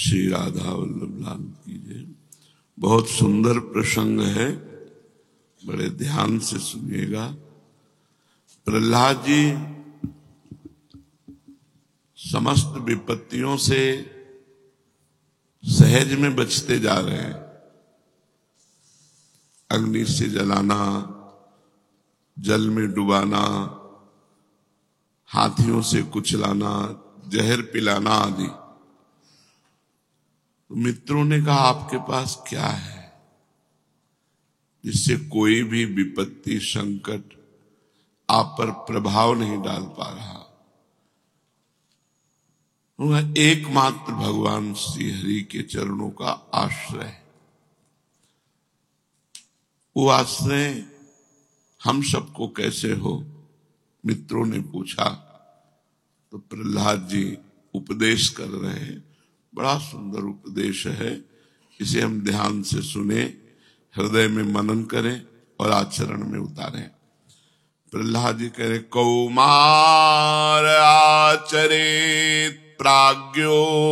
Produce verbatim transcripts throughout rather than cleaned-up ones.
श्री राधा वल्लभ लाल की जय। बहुत सुंदर प्रसंग है, बड़े ध्यान से सुनिएगा। प्रहलाद जी समस्त विपत्तियों से सहज में बचते जा रहे हैं। अग्नि से जलाना, जल में डुबाना, हाथियों से कुचलाना, जहर पिलाना आदि। तो मित्रों ने कहा आपके पास क्या है जिससे कोई भी विपत्ति संकट आप पर प्रभाव नहीं डाल पा रहा? एकमात्र भगवान श्री हरि के चरणों का आश्रय। वो आश्रय हम सबको कैसे हो? मित्रों ने पूछा तो प्रहलाद जी उपदेश कर रहे हैं। बड़ा सुंदर उपदेश है, इसे हम ध्यान से सुने, हृदय में मनन करें और आचरण में उतारें। प्रहलाद जी कह रहे, कौमार आचरेत प्राज्ञो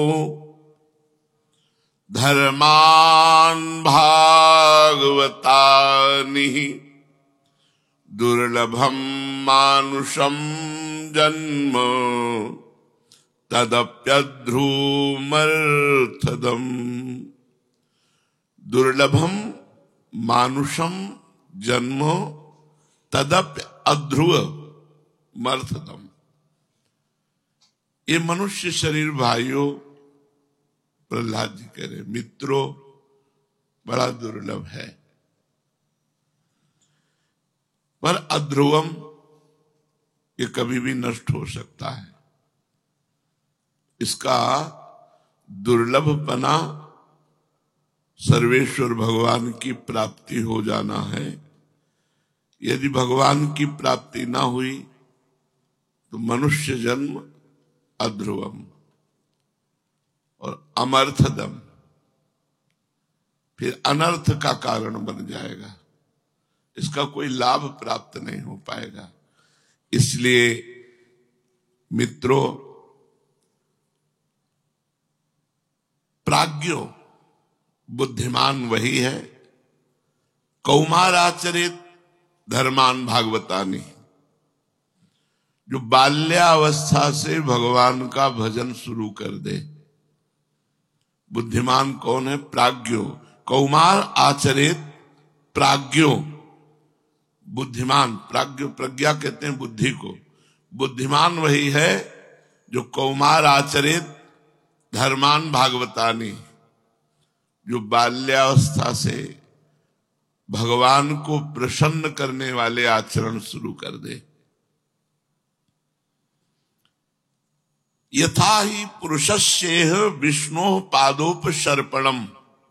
धर्मान भागवतानि दुर्लभम मानुषम जन्म तदप्यध्रुमर्थदम। दुर्लभम मानुषम जन्म तदप्य अध्रुव मर्थदम। ये मनुष्य शरीर भाइयों, प्रहलाद जी कह रहे मित्रों, बड़ा दुर्लभ है। पर अध्रुवम, ये कभी भी नष्ट हो सकता है। इसका दुर्लभपना सर्वेश्वर भगवान की प्राप्ति हो जाना है। यदि भगवान की प्राप्ति ना हुई तो मनुष्य जन्म अध्रुवम और अमर्थदम, फिर अनर्थ का कारण बन जाएगा। इसका कोई लाभ प्राप्त नहीं हो पाएगा। इसलिए मित्रों, प्राज्ञो बुद्धिमान वही है, कौमार आचरित धर्मान भागवतानि, जो बाल्यावस्था से भगवान का भजन शुरू कर दे। बुद्धिमान कौन है? प्राज्ञो। कौमार आचरित प्राज्ञो, बुद्धिमान। प्राज्ञो, प्रज्ञा कहते हैं बुद्धि को। बुद्धिमान वही है जो कौमार आचरित धर्मान भागवतानि, जो बाल्यावस्था से भगवान को प्रसन्न करने वाले आचरण शुरू कर दे। यथा ही पुरुषस्येह विष्णोः पादोपसर्पणम्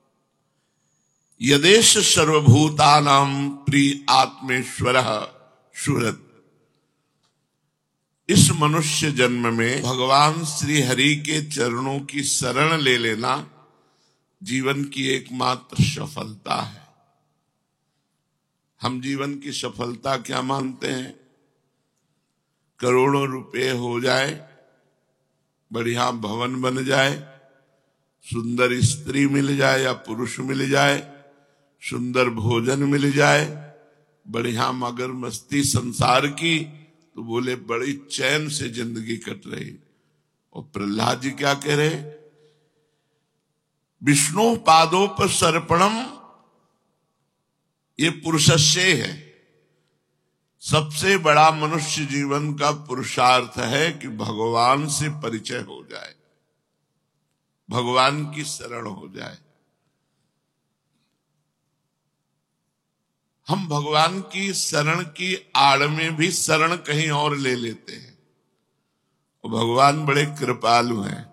यदेश सर्वभूतानां प्रिय आत्मेश्वरः सुहृत्। इस मनुष्य जन्म में भगवान श्री हरि के चरणों की शरण ले लेना जीवन की एकमात्र सफलता है। हम जीवन की सफलता क्या मानते हैं? करोड़ों रुपए हो जाए, बढ़िया भवन बन जाए, सुंदर स्त्री मिल जाए या पुरुष मिल जाए, सुंदर भोजन मिल जाए, बढ़िया मगर मस्ती संसार की, तो बोले बड़ी चैन से जिंदगी कट रही। और प्रहलाद जी क्या कह रहे? विष्णु पादोपसर्पणम, ये पुरुषस्य है। सबसे बड़ा मनुष्य जीवन का पुरुषार्थ है कि भगवान से परिचय हो जाए, भगवान की शरण हो जाए। हम भगवान की शरण की आड़ में भी शरण कहीं और ले लेते हैं। और भगवान बड़े कृपालु हैं,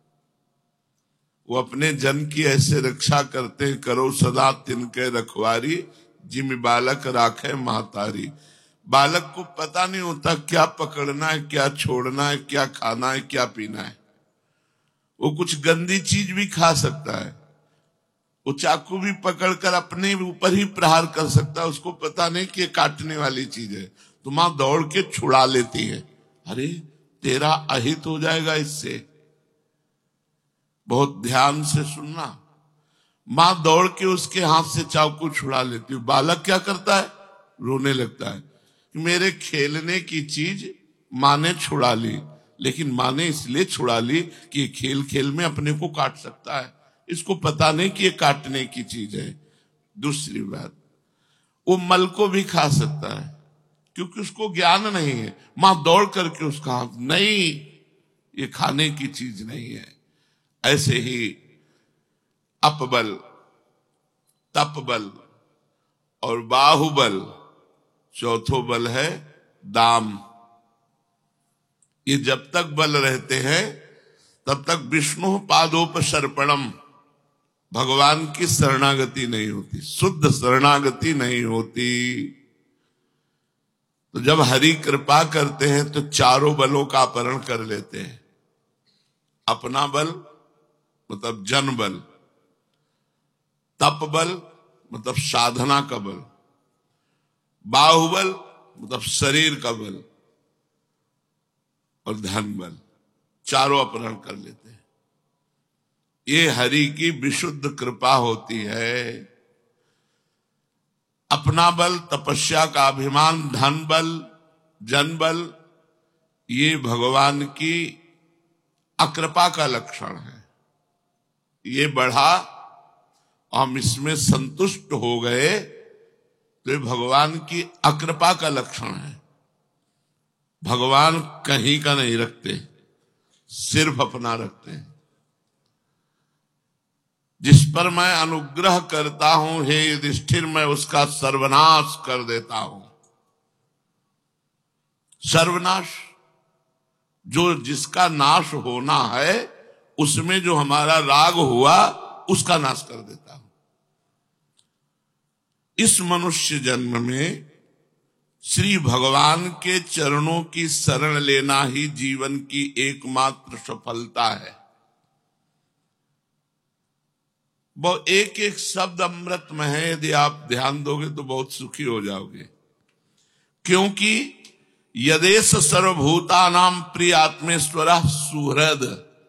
वो अपने जन की ऐसे रक्षा करते हैं। करो सदा तिनके रखवारी, जिम बालक राखे महतारी। बालक को पता नहीं होता क्या पकड़ना है, क्या छोड़ना है, क्या खाना है, क्या पीना है। वो कुछ गंदी चीज भी खा सकता है, वो चाकू भी पकड़कर अपने ऊपर ही प्रहार कर सकता है। उसको पता नहीं कि ये काटने वाली चीज है, तो मां दौड़ के छुड़ा लेती है। अरे तेरा अहित हो जाएगा इससे। बहुत ध्यान से सुनना। मां दौड़ के उसके हाथ से चाकू छुड़ा लेती है। बालक क्या करता है? रोने लगता है कि मेरे खेलने की चीज मां ने छुड़ा ली। लेकिन मां ने इसलिए छुड़ा ली कि ये खेल खेल में अपने को काट सकता है, इसको पता नहीं कि ये काटने की चीज है। दूसरी बात, वो मल को भी खा सकता है क्योंकि उसको ज्ञान नहीं है। मां दौड़ करके उसका हाथ, नहीं ये खाने की चीज नहीं है। ऐसे ही अपबल, तपबल और बाहुबल, चौथो बल है दाम। ये जब तक बल रहते हैं तब तक विष्णु पादोपसर्पणम, भगवान की शरणागति नहीं होती, शुद्ध शरणागति नहीं होती। तो जब हरि कृपा करते हैं तो चारों बलों का अपहरण कर लेते हैं। अपना बल मतलब जन बल, तप बल मतलब साधना का बल, बाहुबल मतलब शरीर का बल, और धन बल, चारों अपहरण कर लेते हैं। ये हरि की विशुद्ध कृपा होती है। अपना बल, तपस्या का अभिमान, धन बल, जन बल, ये भगवान की अकृपा का लक्षण है। ये बढ़ा, हम इसमें संतुष्ट हो गए तो ये भगवान की अकृपा का लक्षण है। भगवान कहीं का नहीं रखते, सिर्फ अपना रखते हैं। जिस पर मैं अनुग्रह करता हूं हे युधिष्ठिर, मैं उसका सर्वनाश कर देता हूं। सर्वनाश, जो जिसका नाश होना है उसमें जो हमारा राग हुआ उसका नाश कर देता हूं। इस मनुष्य जन्म में श्री भगवान के चरणों की शरण लेना ही जीवन की एकमात्र सफलता है। वो एक एक शब्द अमृत में है, यदि आप ध्यान दोगे तो बहुत सुखी हो जाओगे। क्योंकि यदेश सर्वभूतानां प्रिय आत्मेश्वरः सुहृद,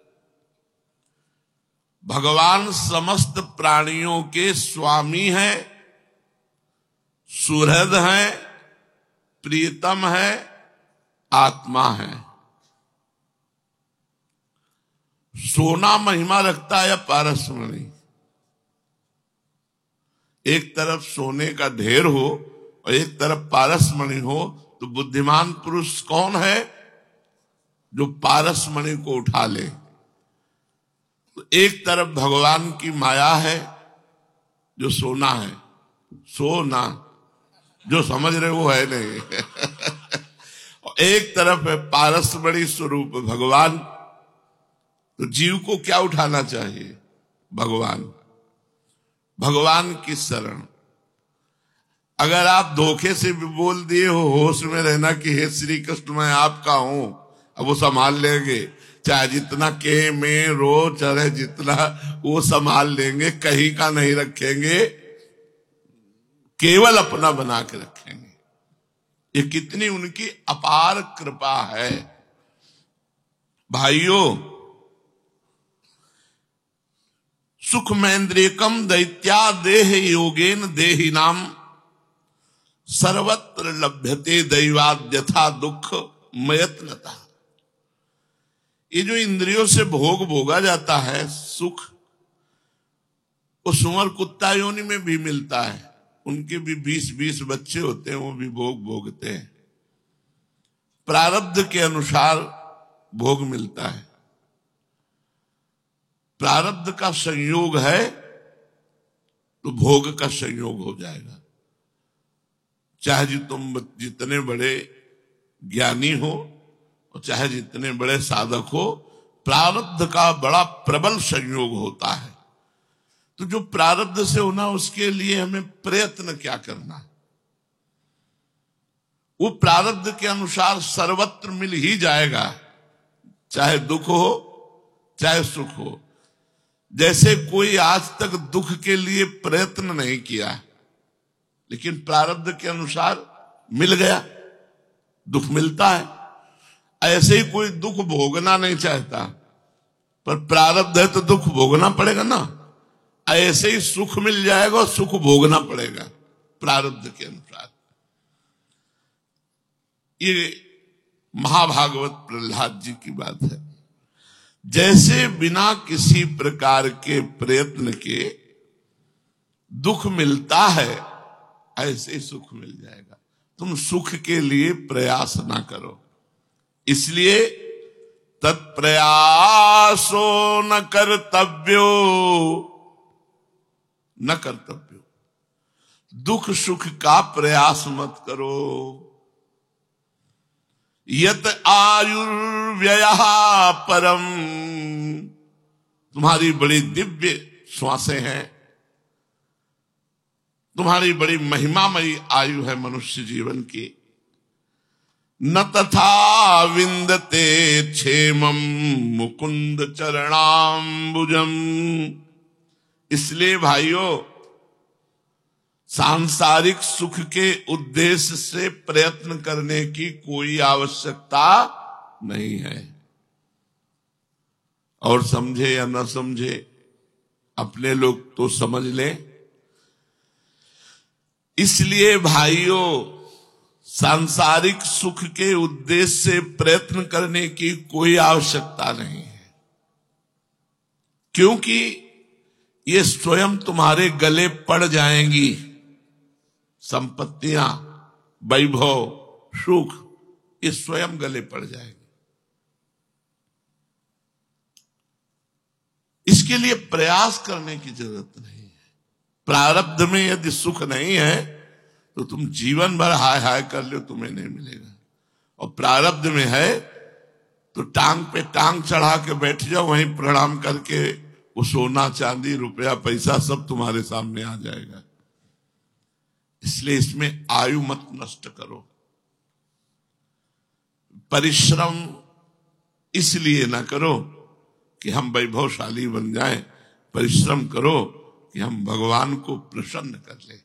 भगवान समस्त प्राणियों के स्वामी है, सुहृद है, प्रियतम है, आत्मा है। सोना महिमा रखता है या पारसमणि? एक तरफ सोने का ढेर हो और एक तरफ पारसमणि हो तो बुद्धिमान पुरुष कौन है? जो पारसमणि को उठा ले। तो एक तरफ भगवान की माया है जो सोना है, सोना जो समझ रहे वो है नहीं और एक तरफ है पारसमणि स्वरूप भगवान। तो जीव को क्या उठाना चाहिए? भगवान, भगवान की शरण। अगर आप धोखे से भी बोल दिए हो, होश में रहना कि हे श्री कृष्ण मैं आपका हूं, अब वो संभाल लेंगे। चाहे जितना के में रो चढ़े, जितना वो संभाल लेंगे, कहीं का नहीं रखेंगे, केवल अपना बना के रखेंगे। ये कितनी उनकी अपार कृपा है। भाइयों, सुखमेन्द्रियकम दैत्या देह योगेन देहि नाम सर्वत्र लभ्यते दैवाद्यथा दुख मयत्नता। ये जो इंद्रियों से भोग भोगा जाता है सुख, वो सुअर कुत्ता योनि में भी मिलता है। उनके भी बीस बीस बच्चे होते हैं, वो भी भोग भोगते हैं। प्रारब्ध के अनुसार भोग मिलता है। प्रारब्ध का संयोग है तो भोग का संयोग हो जाएगा। चाहे जी तुम जितने बड़े ज्ञानी हो और चाहे जितने बड़े साधक हो, प्रारब्ध का बड़ा प्रबल संयोग होता है। तो जो प्रारब्ध से होना, उसके लिए हमें प्रयत्न क्या करना? वो प्रारब्ध के अनुसार सर्वत्र मिल ही जाएगा, चाहे दुख हो चाहे सुख हो। जैसे कोई आज तक दुख के लिए प्रयत्न नहीं किया, लेकिन प्रारब्ध के अनुसार मिल गया, दुख मिलता है। ऐसे ही कोई दुख भोगना नहीं चाहता, पर प्रारब्ध है तो दुख भोगना पड़ेगा ना। ऐसे ही सुख मिल जाएगा और सुख भोगना पड़ेगा प्रारब्ध के अनुसार। ये महाभागवत प्रहलाद जी की बात है। जैसे बिना किसी प्रकार के प्रयत्न के दुख मिलता है, ऐसे ही सुख मिल जाएगा। तुम सुख के लिए प्रयास ना करो। इसलिए तत्प्रयासो न कर्तव्यो न कर्तव्यो, दुख सुख का प्रयास मत करो। यत आयुर्व्ययः परम, तुम्हारी बड़ी दिव्य श्वासें हैं, तुम्हारी बड़ी महिमामयी आयु है मनुष्य जीवन की। न तथा विंदते क्षेमम मुकुंद चरणाम्बुजम। इसलिए भाइयों, सांसारिक सुख के उद्देश्य से प्रयत्न करने की कोई आवश्यकता नहीं है। और समझे या न समझे, अपने लोग तो समझ लें। इसलिए भाइयों, सांसारिक सुख के उद्देश्य से प्रयत्न करने की कोई आवश्यकता नहीं है, क्योंकि ये स्वयं तुम्हारे गले पड़ जाएंगी। संपत्तियां, वैभव, सुख, ये स्वयं गले पड़ जाएंगे। इसके लिए प्रयास करने की जरूरत नहीं है। प्रारब्ध में यदि सुख नहीं है तो तुम जीवन भर हाय हाय कर लो, तुम्हें नहीं मिलेगा। और प्रारब्ध में है तो टांग पे टांग चढ़ा के बैठ जाओ, वहीं प्रणाम करके वो सोना चांदी रुपया पैसा सब तुम्हारे सामने आ जाएगा। इसलिए इसमें आयु मत नष्ट करो। परिश्रम इसलिए ना करो कि हम वैभवशाली बन जाएं, परिश्रम करो कि हम भगवान को प्रसन्न कर ले।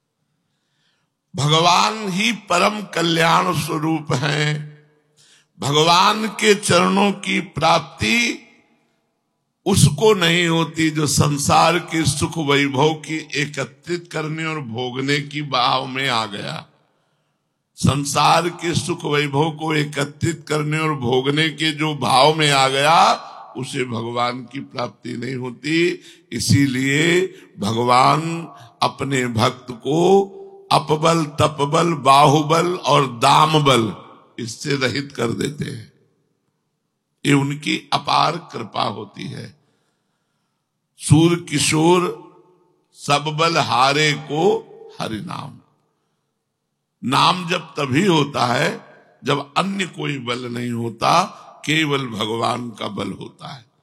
भगवान ही परम कल्याण स्वरूप हैं। भगवान के चरणों की प्राप्ति उसको नहीं होती जो संसार के सुख वैभव की एकत्रित करने और भोगने की भाव में आ गया। संसार के सुख वैभव को एकत्रित करने और भोगने के जो भाव में आ गया, उसे भगवान की प्राप्ति नहीं होती। इसीलिए भगवान अपने भक्त को अपबल, तपबल, बाहुबल और दामबल इससे रहित कर देते हैं। ये उनकी अपार कृपा होती है। सूर किशोर सब बल हारे को हरि नाम। नाम जब तभी होता है जब अन्य कोई बल नहीं होता, केवल भगवान का बल होता है।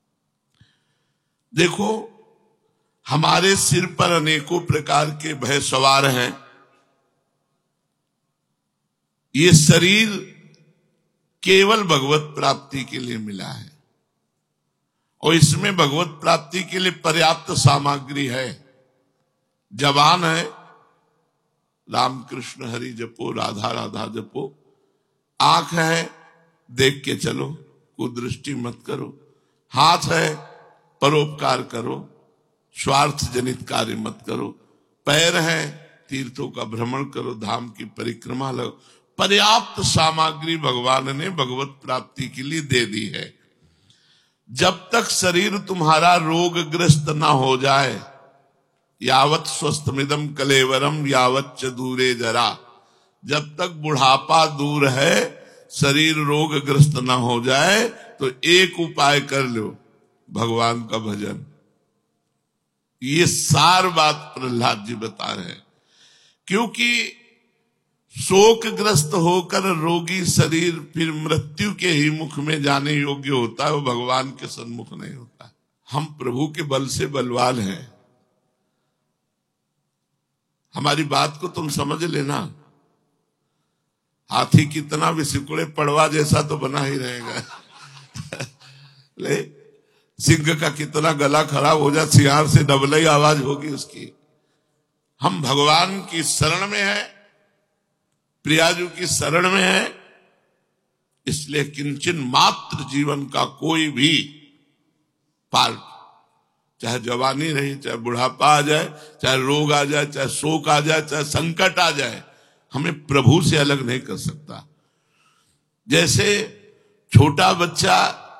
देखो, हमारे सिर पर अनेकों प्रकार के भय सवार हैं। ये शरीर केवल भगवत प्राप्ति के लिए मिला है और इसमें भगवत प्राप्ति के लिए पर्याप्त सामग्री है। जवान है, राम कृष्ण हरि जपो, राधा राधा जपो। आंख है, देख के चलो, कुदृष्टि मत करो। हाथ है, परोपकार करो, स्वार्थ जनित कार्य मत करो। पैर है, तीर्थों का भ्रमण करो, धाम की परिक्रमा लो। पर्याप्त सामग्री भगवान ने भगवत प्राप्ति के लिए दे दी है। जब तक शरीर तुम्हारा रोगग्रस्त ना हो जाए, यावत स्वस्थमिदम कलेवरम यावत च दूरे जरा, जब तक बुढ़ापा दूर है, शरीर रोगग्रस्त ना हो जाए, तो एक उपाय कर लो, भगवान का भजन। ये सार बात प्रहलाद जी बता रहे हैं। क्योंकि शोकग्रस्त होकर रोगी शरीर फिर मृत्यु के ही मुख में जाने योग्य होता है, वो भगवान के सन्मुख नहीं होता। हम प्रभु के बल से बलवान हैं। हमारी बात को तुम समझ लेना। हाथी कितना भी सिकुड़े, पड़वा जैसा तो बना ही रहेगा। ले सिंह का कितना गला खराब हो जाए, सियार से डबल ही आवाज होगी उसकी। हम भगवान की शरण में है, प्रियाजू की शरण में है। इसलिए किंचन मात्र जीवन का कोई भी पार्ट, चाहे जवानी रही, चाहे बुढ़ापा आ जाए, चाहे रोग आ जाए, चाहे शोक आ जाए, चाहे संकट आ जाए, हमें प्रभु से अलग नहीं कर सकता। जैसे छोटा बच्चा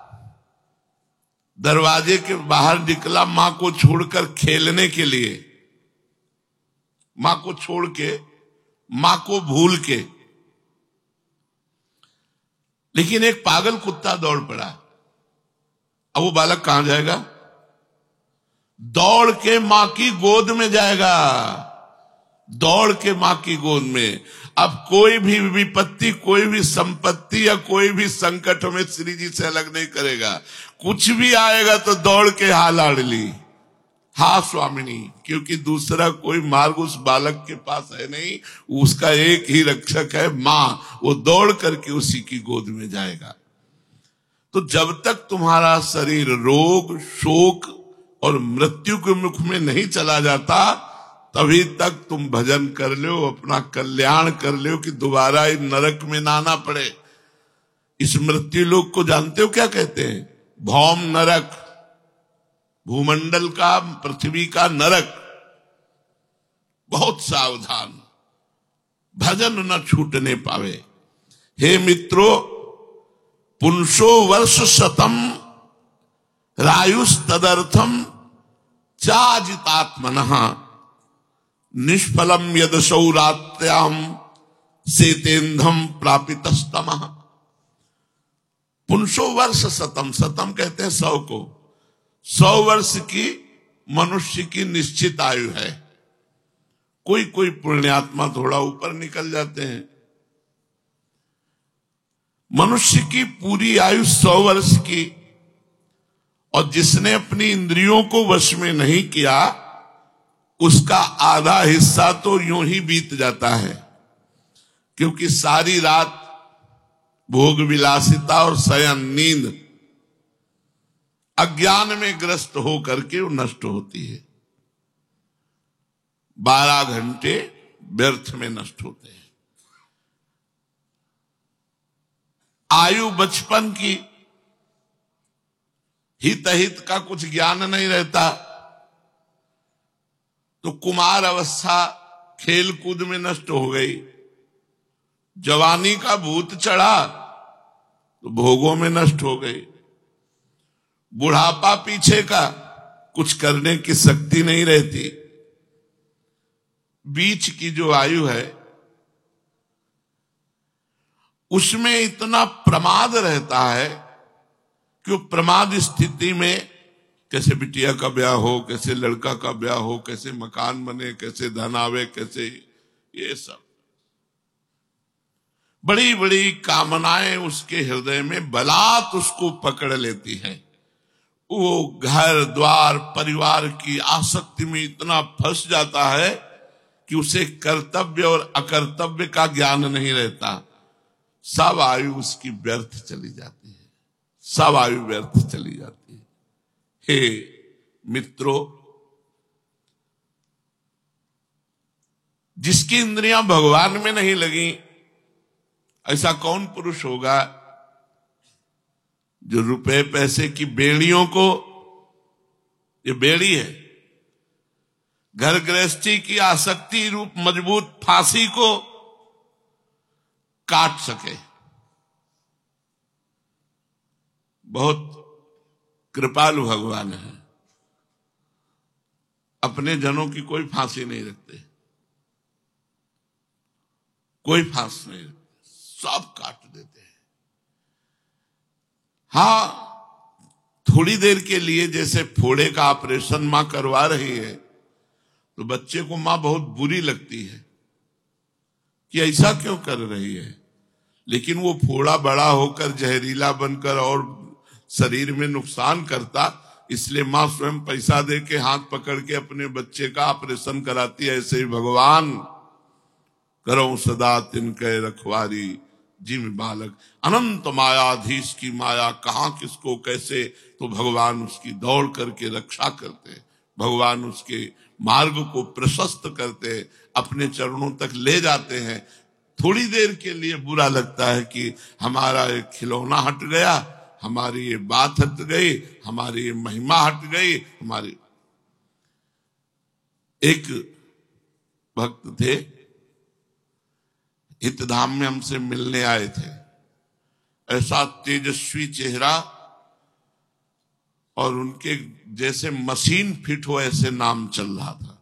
दरवाजे के बाहर निकला मां को छोड़कर खेलने के लिए, मां को छोड़ के, मां को भूल के, लेकिन एक पागल कुत्ता दौड़ पड़ा, अब वो बालक कहां जाएगा? दौड़ के मां की गोद में जाएगा, दौड़ के मां की गोद में। अब कोई भी विपत्ति, कोई भी संपत्ति या कोई भी संकट हमें श्री जी से अलग नहीं करेगा। कुछ भी आएगा तो दौड़ के हा लाडली, हा स्वामिनी, क्योंकि दूसरा कोई मार्ग उस बालक के पास है नहीं, उसका एक ही रक्षक है मां, वो दौड़ करके उसी की गोद में जाएगा। तो जब तक तुम्हारा शरीर रोग, शोक और मृत्यु के मुख में नहीं चला जाता, तभी तक तुम भजन कर लो, अपना कल्याण कर लो कि दोबारा इस नरक में ना आना पड़े। इस मृत्यु लोक को जानते हो क्या कहते हैं? भौम नरक, भूमंडल का, पृथ्वी का नरक। बहुत सावधान, भजन न छूटने पावे। हे मित्रों, पुंसो वर्ष शतम रायुष तदर्थम चाजितात्मनः निष्फलम यदसौ रात्याम सेतेंधम प्रापितस्तमः। पुंसो वर्ष शतम, शतम कहते हैं सौ को, सौ वर्ष की मनुष्य की निश्चित आयु है। कोई कोई पुण्यात्मा थोड़ा ऊपर निकल जाते हैं। मनुष्य की पूरी आयु सौ वर्ष की, और जिसने अपनी इंद्रियों को वश में नहीं किया, उसका आधा हिस्सा तो यूं ही बीत जाता है, क्योंकि सारी रात भोग विलासिता और शयन, नींद, अज्ञान में ग्रस्त हो करके वो नष्ट होती है। बारह घंटे व्यर्थ में नष्ट होते हैं। आयु बचपन की, हित हित का कुछ ज्ञान नहीं रहता, तो कुमार अवस्था खेल कूद में नष्ट हो गई। जवानी का भूत चढ़ा तो भोगों में नष्ट हो गई। बुढ़ापा पीछे का, कुछ करने की शक्ति नहीं रहती। बीच की जो आयु है उसमें इतना प्रमाद रहता है कि वो प्रमाद स्थिति में कैसे बिटिया का ब्याह हो, कैसे लड़का का ब्याह हो, कैसे मकान बने, कैसे धन आवे, कैसे ये सब बड़ी बड़ी कामनाएं उसके हृदय में बलात् उसको पकड़ लेती हैं। वो घर द्वार परिवार की आसक्ति में इतना फंस जाता है कि उसे कर्तव्य और अकर्तव्य का ज्ञान नहीं रहता। सब आयु उसकी व्यर्थ चली जाती है, सब आयु व्यर्थ चली जाती है। हे मित्रों, जिसकी इंद्रियां भगवान में नहीं लगी, ऐसा कौन पुरुष होगा जो रुपए पैसे की बेड़ियों को, ये बेड़ी है, घर गृहस्थी की आसक्ति रूप मजबूत फांसी को काट सके। बहुत कृपालु भगवान है, अपने जनों की कोई फांसी नहीं रखते, कोई फांस नहीं रखते, सब काट देते हैं। हाँ, थोड़ी देर के लिए जैसे फोड़े का ऑपरेशन मां करवा रही है तो बच्चे को मां बहुत बुरी लगती है कि ऐसा क्यों कर रही है, लेकिन वो फोड़ा बड़ा होकर जहरीला बनकर और शरीर में नुकसान करता, इसलिए मां स्वयं पैसा दे के हाथ पकड़ के अपने बच्चे का ऑपरेशन कराती है। ऐसे ही भगवान करो सदा तिनके रखवारी जिम बालक। अनंत मायाधीश की माया कहां किसको कैसे, तो भगवान उसकी दौड़ करके रक्षा करते, भगवान उसके मार्ग को प्रशस्त करते, अपने चरणों तक ले जाते हैं। थोड़ी देर के लिए बुरा लगता है कि हमारा एक खिलौना हट गया, हमारी ये बात हट गई, हमारी ये महिमा हट गई। हमारी एक भक्त थे, हितधाम में हमसे मिलने आए थे। ऐसा तेजस्वी चेहरा और उनके जैसे मशीन फिट हो ऐसे नाम चल रहा था।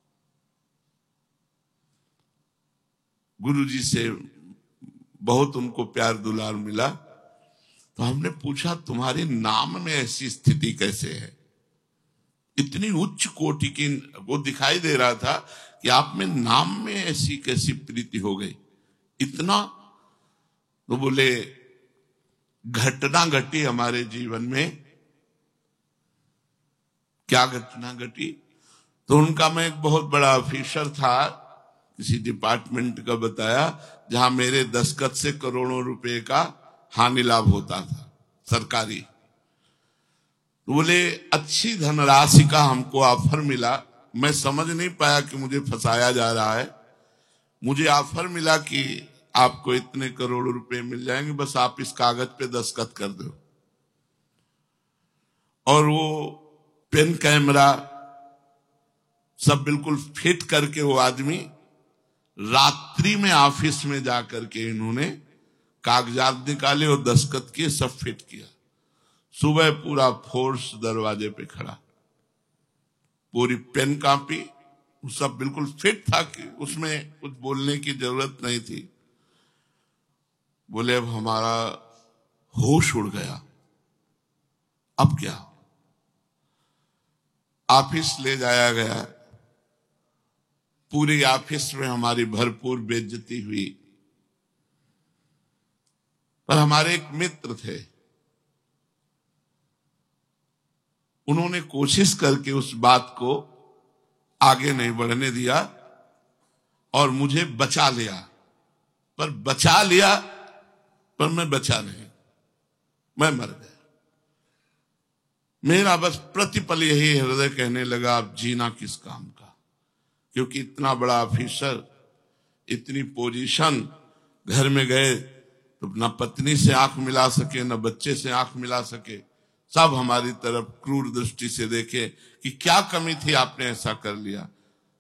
गुरुजी से बहुत उनको प्यार दुलार मिला। तो हमने पूछा, तुम्हारे नाम में ऐसी स्थिति कैसे है? इतनी उच्च कोटि की वो दिखाई दे रहा था कि आप में नाम में ऐसी कैसी प्रीति हो गई इतना। तो बोले, घटना घटी हमारे जीवन में। क्या घटना घटी? तो उनका, मैं एक बहुत बड़ा ऑफिसर था किसी डिपार्टमेंट का, बताया जहां मेरे दस्तखत से करोड़ों रुपए का हानि लाभ होता था सरकारी। तो बोले, अच्छी धनराशि का हमको ऑफर मिला। मैं समझ नहीं पाया कि मुझे फंसाया जा रहा है। मुझे ऑफर मिला कि आपको इतने करोड़ रुपए मिल जाएंगे, बस आप इस कागज पे दस्तखत कर दो। और वो पेन कैमरा सब बिल्कुल फिट करके वो आदमी रात्रि में ऑफिस में जाकर के इन्होंने कागजात निकाले और दस्तखत किए, सब फिट किया। सुबह पूरा फोर्स दरवाजे पे खड़ा, पूरी पेन कॉपी सब बिल्कुल फिट था कि उसमें कुछ बोलने की जरूरत नहीं थी। बोले, अब हमारा होश उड़ गया, अब क्या? ऑफिस ले जाया गया। पूरी ऑफिस में हमारी भरपूर बेइज्जती हुई। पर हमारे एक मित्र थे, उन्होंने कोशिश करके उस बात को आगे नहीं बढ़ने दिया और मुझे बचा लिया। पर बचा लिया, पर मैं बचा नहीं, मैं मर गया। मेरा बस प्रतिपल यही हृदय कहने लगा, अब जीना किस काम का? क्योंकि इतना बड़ा ऑफिसर, इतनी पोजीशन, घर में गए तो न पत्नी से आंख मिला सके, न बच्चे से आंख मिला सके। सब हमारी तरफ क्रूर दृष्टि से देखे कि क्या कमी थी, आपने ऐसा कर लिया।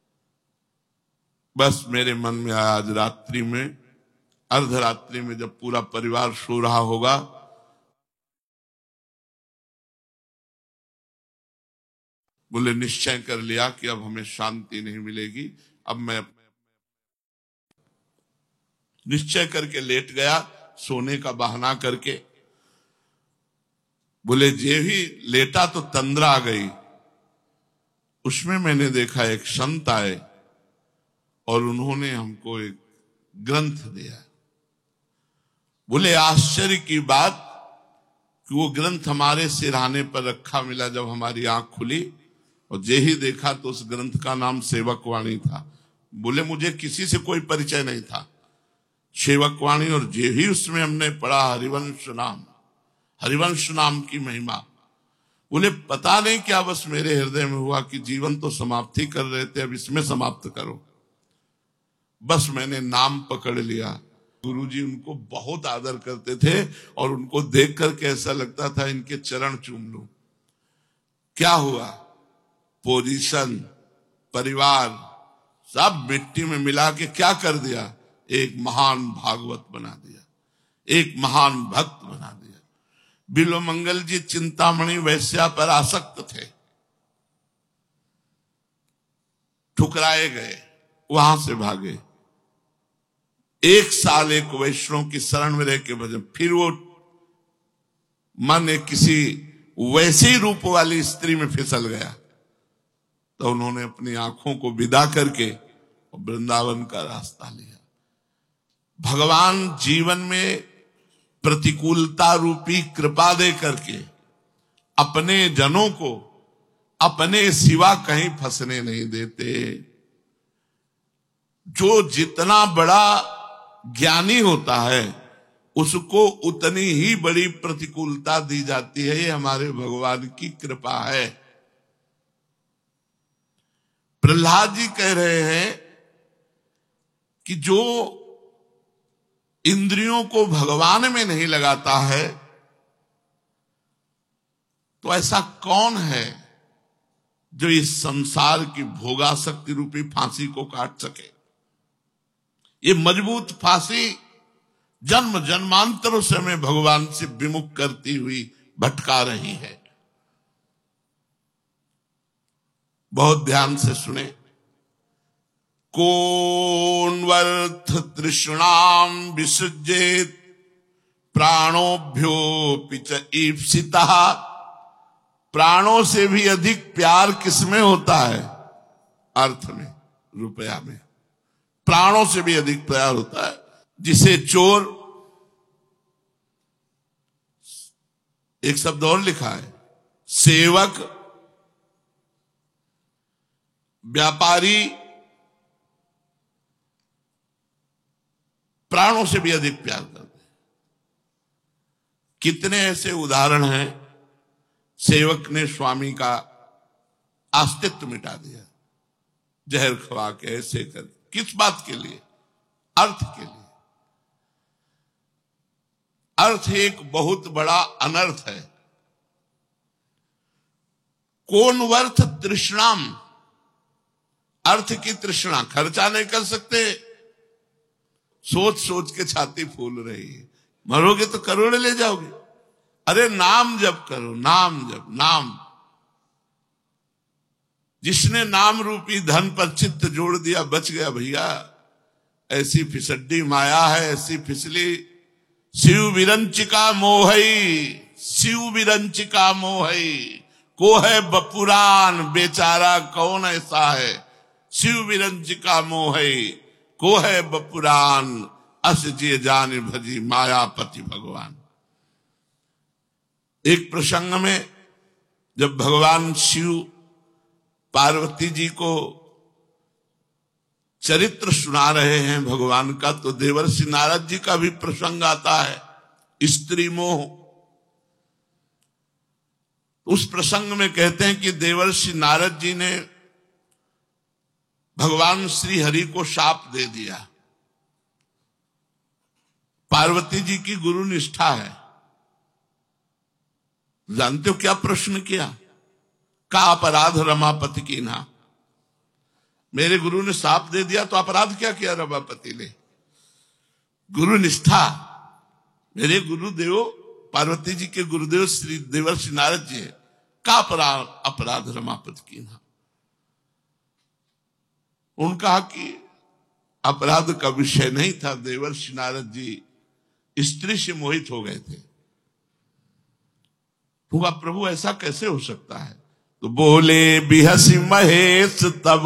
बस मेरे मन में आया, आज रात्रि में, अर्धरात्रि में जब पूरा परिवार सो रहा होगा, बोले निश्चय कर लिया कि अब हमें शांति नहीं मिलेगी। अब मैं निश्चय करके लेट गया, सोने का बहाना करके। बोले, जे ही लेटा तो तंद्रा आ गई। उसमें मैंने देखा एक संत आए और उन्होंने हमको एक ग्रंथ दिया। बोले, आश्चर्य की बात कि वो ग्रंथ हमारे सिरहाने पर रखा मिला। जब हमारी आंख खुली और जे ही देखा तो उस ग्रंथ का नाम सेवक वाणी था। बोले, मुझे किसी से कोई परिचय नहीं था। सेवक वाणी, और जे ही उसमें हमने पढ़ा हरिवंश नाम, हरिवंश नाम की महिमा। बोले, पता नहीं क्या बस मेरे हृदय में हुआ कि जीवन तो समाप्ति कर रहे थे, अब इसमें समाप्त करो। बस मैंने नाम पकड़ लिया। गुरुजी उनको बहुत आदर करते थे और उनको देख करके ऐसा लगता था इनके चरण चूम लूं। क्या हुआ? पोजीशन, परिवार सब मिट्टी में मिला के क्या कर दिया? एक महान भागवत बना दिया, एक महान भक्त बना दिया। बिल्वमंगल जी चिंतामणि वैश्या पर आसक्त थे, ठुकराए गए, वहां से भागे। एक साल एक वैष्णव की शरण में रह के भजन, फिर वो मन एक किसी वैसी रूप वाली स्त्री में फिसल गया। तो उन्होंने अपनी आंखों को विदा करके वृंदावन का रास्ता लिया। भगवान जीवन में प्रतिकूलता रूपी कृपा दे करके अपने जनों को अपने सिवा कहीं फंसने नहीं देते। जो जितना बड़ा ज्ञानी होता है उसको उतनी ही बड़ी प्रतिकूलता दी जाती है। ये हमारे भगवान की कृपा है। प्रहलाद जी कह रहे हैं कि जो इंद्रियों को भगवान में नहीं लगाता है तो ऐसा कौन है जो इस संसार की भोगासक्ति रूपी फांसी को काट सके? ये मजबूत फांसी जन्म जन्मांतरों से हमें भगवान से विमुख करती हुई भटका रही है। बहुत ध्यान से सुने। कोन्वर्थ तृष्णाम विसृजेत प्राणोभ्योऽपि च ईप्सितः। प्राणों से भी अधिक प्यार किसमें होता है? अर्थ में, रुपया में। प्राणों से भी अधिक प्यार होता है। जिसे चोर, एक शब्द और लिखा है, सेवक, व्यापारी प्राणों से भी अधिक प्यार करते हैं। कितने ऐसे उदाहरण हैं, सेवक ने स्वामी का अस्तित्व मिटा दिया, जहर खवा के, ऐसे कर, किस बात के लिए? अर्थ के लिए। अर्थ एक बहुत बड़ा अनर्थ है। कोन्वर्थ तृष्णाम, अर्थ की तृष्णा, खर्चा नहीं कर सकते, सोच सोच के छाती फूल रही है। मरोगे तो करोड़ ले जाओगे। अरे नाम जप करो, नाम जप, नाम। जिसने नाम रूपी धन पर चित्त जोड़ दिया बच गया भैया। ऐसी फिसड्डी माया है, ऐसी फिसली। शिव विरंचिका मोहई, शिव विरंचिका मोहई, को है बपुरान बेचारा कौन ऐसा है। शिव विरंचिका मोहई, को है बपुरान, अस जिय जान भजी मायापति भगवान। एक प्रसंग में जब भगवान शिव पार्वती जी को चरित्र सुना रहे हैं भगवान का, तो देवर्षि नारद जी का भी प्रसंग आता है, स्त्री मोह। उस प्रसंग में कहते हैं कि देवर्षि नारद जी ने भगवान श्री हरि को शाप दे दिया। पार्वती जी की गुरु निष्ठा है। जानते हो क्या प्रश्न किया? का अपराध रमापति की ना। मेरे गुरु ने शाप दे दिया तो अपराध क्या किया रमापति ने? गुरु निष्ठा। मेरे गुरुदेव पार्वती जी के गुरुदेव श्री देवर्षि नारद जी का अपराध अपराध रमापति की ना। उनका कि अपराध का विषय नहीं था, देवर्षि नारद जी स्त्री से मोहित हो गए थे। तो प्रभु ऐसा कैसे हो सकता है? तो बोले बिहसी महेश तब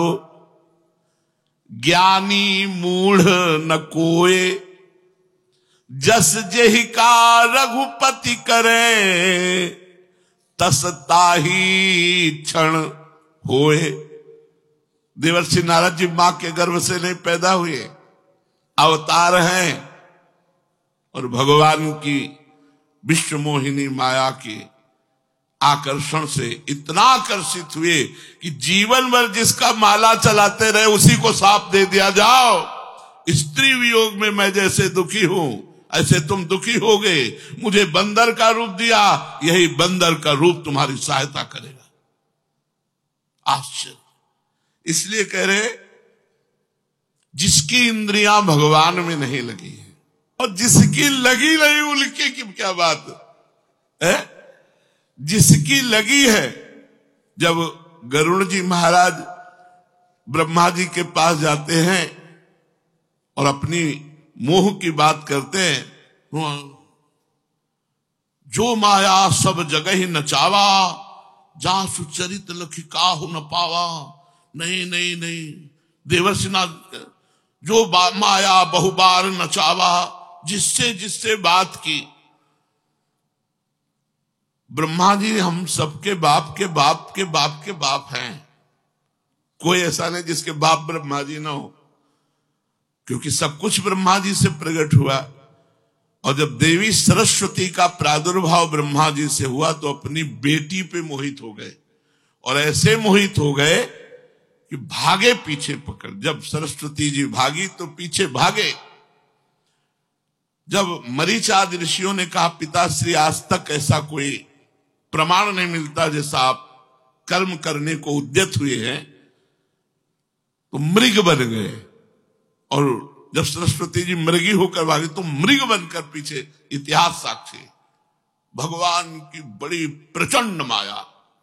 ज्ञानी मूढ़ न कोय, जस जेहि का रघुपति करे, तस ताही क्षण होए। देवर्षि नारद जी मां के गर्भ से नहीं पैदा हुए, अवतार हैं और भगवान की विश्व मोहिनी माया के आकर्षण से इतना आकर्षित हुए कि जीवन भर जिसका माला चलाते रहे उसी को साप दे दिया। जाओ, स्त्री वियोग में मैं जैसे दुखी हूं ऐसे तुम दुखी हो गए, मुझे बंदर का रूप दिया, यही बंदर का रूप तुम्हारी सहायता करेगा। आश्चर्य। इसलिए कह रहे जिसकी इंद्रियां भगवान में नहीं लगी है और जिसकी लगी नहीं उनकी की क्या बात है। जिसकी लगी है, जब गरुड़ जी महाराज ब्रह्मा जी के पास जाते हैं और अपनी मोह की बात करते हैं, जो माया सब जगह ही नचावा, जा सुचरित लखी काहू न पावा। नहीं नहीं नहीं, देवर्षि नारद, जो माया बहुबार नचावा, जिससे जिससे बात की। ब्रह्मा जी हम सबके बाप के बाप के बाप के बाप हैं। कोई ऐसा नहीं जिसके बाप ब्रह्मा जी ना हो, क्योंकि सब कुछ ब्रह्मा जी से प्रकट हुआ। और जब देवी सरस्वती का प्रादुर्भाव ब्रह्मा जी से हुआ तो अपनी बेटी पे मोहित हो गए, और ऐसे मोहित हो गए कि भागे पीछे पकड़। जब सरस्वती जी भागी तो पीछे भागे। जब मरीचादि ऋषियों ने कहा पिताश्री आज तक ऐसा कोई प्रमाण नहीं मिलता। जैसा आप कर्म करने को उद्यत हुए हैं तो मृग बन गए, और जब सरस्वती जी मृगी होकर भागे तो मृग बनकर पीछे इतिहास साक्षी। भगवान की बड़ी प्रचंड माया,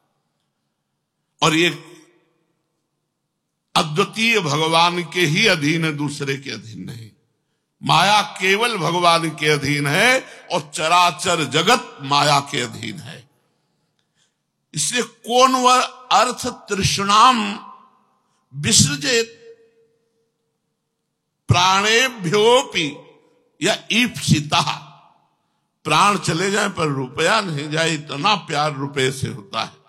और ये अद्वितीय भगवान के ही अधीन है, दूसरे के अधीन नहीं। माया केवल भगवान के अधीन है और चराचर जगत माया के अधीन है। इसलिए कौन वह अर्थ तृष्णाम विसृजेत प्राणेभ्योपि या ईप्सिता। प्राण चले जाए पर रुपया नहीं जाए, इतना प्यार रुपये से होता है।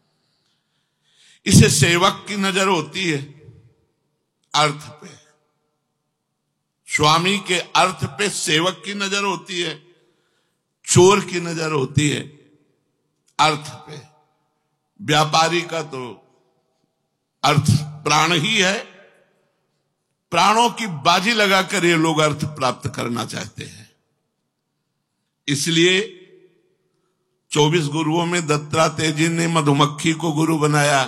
इसे सेवक की नजर होती है अर्थ पे, स्वामी के अर्थ पे सेवक की नजर होती है, चोर की नजर होती है अर्थ पे। व्यापारी का तो अर्थ प्राण ही है। प्राणों की बाजी लगाकर ये लोग अर्थ प्राप्त करना चाहते हैं। इसलिए चौबीस गुरुओं में दत्तात्रेय जी ने मधुमक्खी को गुरु बनाया।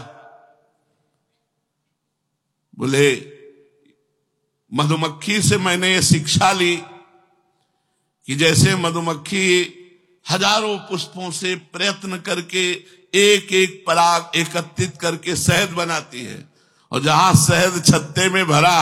बोले मधुमक्खी से मैंने ये शिक्षा ली कि जैसे मधुमक्खी हजारों पुष्पों से प्रयत्न करके एक एक पराग एकत्रित करके शहद बनाती है, और जहां शहद छत्ते में भरा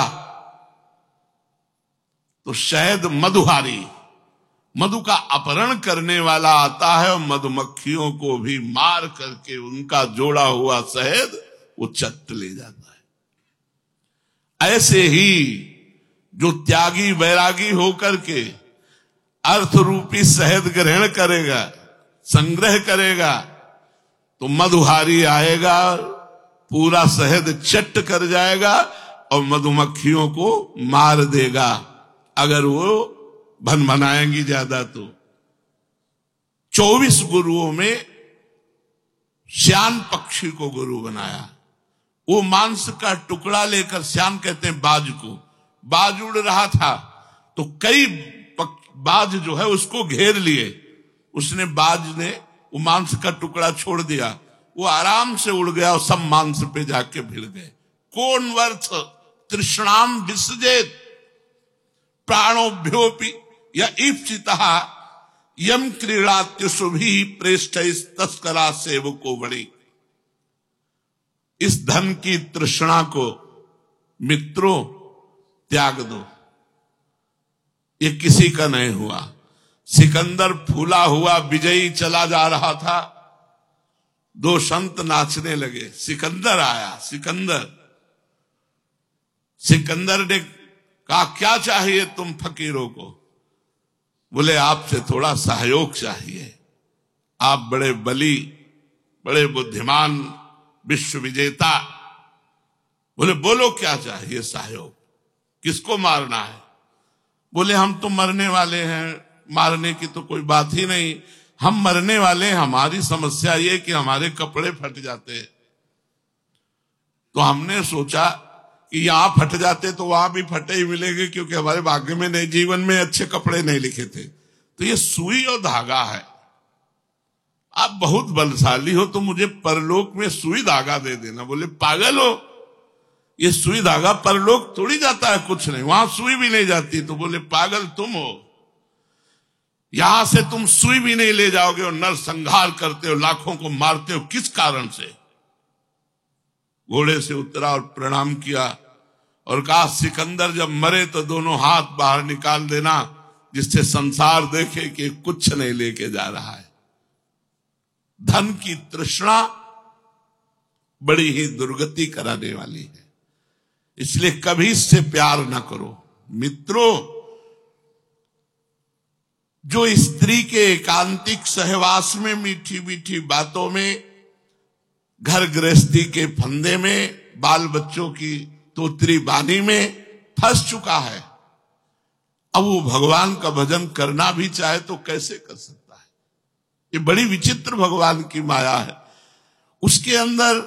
तो शहद मधुहारी, मधु का अपहरण करने वाला आता है और मधुमक्खियों को भी मार करके उनका जोड़ा हुआ शहद वो चट ले जाता है। ऐसे ही जो त्यागी वैरागी होकर के अर्थ रूपी शहद ग्रहण करेगा, संग्रह करेगा, तो मधुहारी आएगा, पूरा शहद चट कर जाएगा और मधुमक्खियों को मार देगा अगर वो भन भनाएंगी ज्यादा। तो चौबीस गुरुओं में श्यान पक्षी को गुरु बनाया। वो मांस का टुकड़ा लेकर, श्यान कहते हैं बाज को, बाज उड़ रहा था तो कई बाज जो है उसको घेर लिए। उसने बाज ने वो मांस का टुकड़ा छोड़ दिया, वो आराम से उड़ गया और सब मांस पे जाके भिड़ गए। कौन वर्थ तृष्णाम विसृजेत प्राणोभ्योपि या ईप्सिता यम क्रीड़ात्युषुभि प्रेष्ठ तस्करा सेवको बड़ी। इस धन की तृष्णा को मित्रों त्याग दो, ये किसी का नहीं हुआ। सिकंदर फूला हुआ विजयी चला जा रहा था, दो संत नाचने लगे। सिकंदर आया, सिकंदर सिकंदर ने कहा क्या चाहिए तुम फकीरों को? बोले आपसे थोड़ा सहयोग चाहिए, आप बड़े बली, बड़े बुद्धिमान, विश्व विजेता। बोले बोलो क्या चाहिए सहयोग, किसको मारना है? बोले हम तो मरने वाले हैं, मारने की तो कोई बात ही नहीं, हम मरने वाले हैं, हमारी समस्या ये कि हमारे कपड़े फट जाते हैं। तो हमने सोचा कि यहां फट जाते तो वहां भी फटे ही मिलेंगे, क्योंकि हमारे भाग्य में नहीं, जीवन में अच्छे कपड़े नहीं लिखे थे। तो ये सुई और धागा है, आप बहुत बलशाली हो तो मुझे परलोक में सुई धागा दे देना। बोले पागल हो, ये सुई धागा परलोक तोड़ी जाता है, कुछ नहीं, वहां सुई भी नहीं जाती। तो बोले पागल तुम हो, यहां से तुम सुई भी नहीं ले जाओगे और नरसंहार करते हो, लाखों को मारते हो, किस कारण से? घोड़े से उतरा और प्रणाम किया और कहा सिकंदर जब मरे तो दोनों हाथ बाहर निकाल देना, जिससे संसार देखे कि कुछ नहीं लेके जा रहा है। धन की तृष्णा बड़ी ही दुर्गति कराने वाली है, इसलिए कभी इससे प्यार न करो। मित्रों, जो स्त्री के एकांतिक सहवास में, मीठी मीठी बातों में, घर गृहस्थी के फंदे में, बाल बच्चों की तोतरी बानी में फंस चुका है, अब वो भगवान का भजन करना भी चाहे तो कैसे कर सकता है? ये बड़ी विचित्र भगवान की माया है। उसके अंदर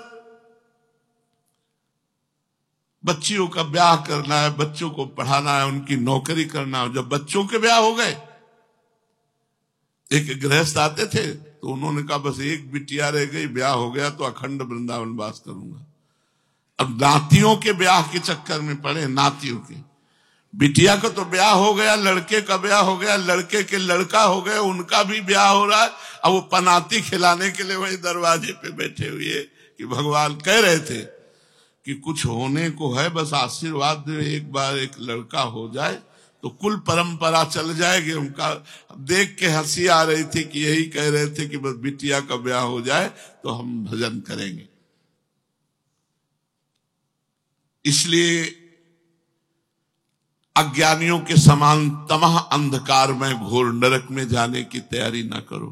बच्चियों का ब्याह करना है, बच्चों को पढ़ाना है, उनकी नौकरी करना है। जब बच्चों के ब्याह हो गए, एक गृहस्थ आते थे तो उन्होंने कहा बस एक बिटिया रह गई, ब्याह हो गया तो अखंड वृंदावन वास करूंगा। अब नातियों के ब्याह के चक्कर में पड़े, नातियों के, बिटिया का तो ब्याह हो गया, लड़के का ब्याह हो गया, लड़के के लड़का हो गया, उनका भी ब्याह हो रहा है। अब वो पनाती खिलाने के लिए वही दरवाजे पे बैठे हुए कि भगवान कह रहे थे कि कुछ होने को है, बस आशीर्वाद दे, एक बार एक लड़का हो जाए तो कुल परंपरा चल जाएगी। उनका देख के हंसी आ रही थी कि यही कह रहे थे कि बस बिटिया का ब्याह हो जाए तो हम भजन करेंगे। इसलिए अज्ञानियों के समान तमह अंधकार में घोर नरक में जाने की तैयारी ना करो।